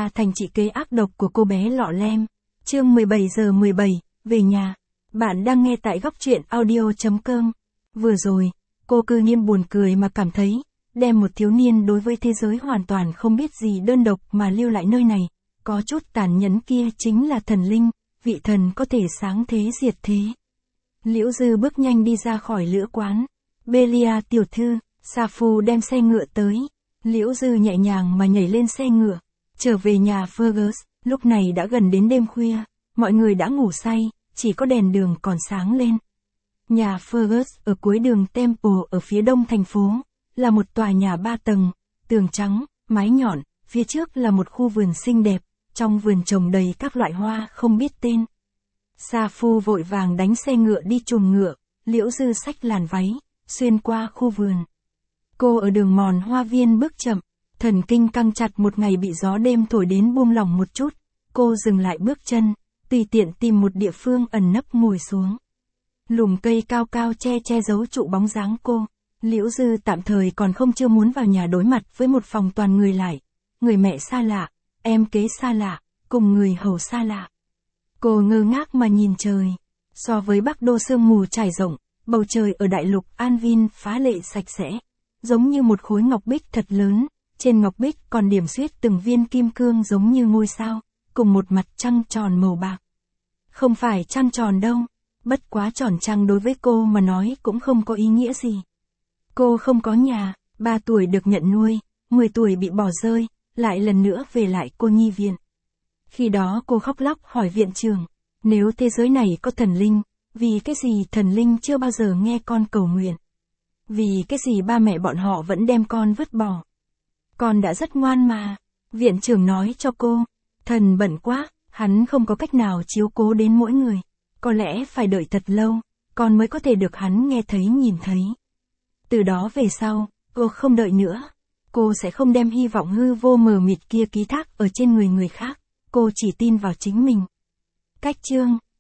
ra thành chị kế ác độc của cô bé lọ lem. Chương 17:17, về nhà. Bạn đang nghe tại góc truyện audio.com. Vừa rồi, cô cư nhiên buồn cười mà cảm thấy, đem một thiếu niên đối với thế giới hoàn toàn không biết gì đơn độc mà lưu lại nơi này, có chút tàn nhẫn kia chính là thần linh, vị thần có thể sáng thế diệt thế. Liễu Dư bước nhanh đi ra khỏi lữ quán. Belia tiểu thư, Sa Phu đem xe ngựa tới. Liễu Dư nhẹ nhàng mà nhảy lên xe ngựa, trở về nhà Fergus. Lúc này đã gần đến đêm khuya, mọi người đã ngủ say, chỉ có đèn đường còn sáng lên. Nhà Fergus ở cuối đường Temple ở phía đông thành phố, là một tòa nhà 3 tầng, tường trắng, mái nhọn, phía trước là một khu vườn xinh đẹp, trong vườn trồng đầy các loại hoa không biết tên. Sa Phu vội vàng đánh xe ngựa đi chuồng ngựa, Liễu Dư xách làn váy, xuyên qua khu vườn. Cô ở đường mòn hoa viên bước chậm, thần kinh căng chặt một ngày bị gió đêm thổi đến buông lỏng một chút, cô dừng lại bước chân, tùy tiện tìm một địa phương ẩn nấp ngồi xuống. Lùm cây cao cao che giấu trụ bóng dáng cô, Liễu Dư tạm thời còn không chưa muốn vào nhà đối mặt với một phòng toàn người lại, người mẹ xa lạ, em kế xa lạ, cùng người hầu xa lạ. Cô ngơ ngác mà nhìn trời, so với Bắc Đô sương mù trải rộng, bầu trời ở đại lục Anvin phá lệ sạch sẽ, giống như một khối ngọc bích thật lớn, trên ngọc bích còn điểm xuyết từng viên kim cương giống như ngôi sao, cùng một mặt trăng tròn màu bạc. Không phải trăng tròn đâu, bất quá tròn trăng đối với cô mà nói cũng không có ý nghĩa gì. Cô không có nhà, 3 tuổi được nhận nuôi, 10 tuổi bị bỏ rơi, lại lần nữa về lại cô nhi viện. Khi đó cô khóc lóc hỏi viện trưởng, nếu thế giới này có thần linh, vì cái gì thần linh chưa bao giờ nghe con cầu nguyện? Vì cái gì ba mẹ bọn họ vẫn đem con vứt bỏ? Con đã rất ngoan mà. Viện trưởng nói cho cô, thần bận quá, hắn không có cách nào chiếu cố đến mỗi người. Có lẽ phải đợi thật lâu, con mới có thể được hắn nghe thấy nhìn thấy. Từ đó về sau, cô không đợi nữa. Cô sẽ không đem hy vọng hư vô mờ mịt kia ký thác ở trên người người khác. Cô chỉ tin vào chính mình. Cách chương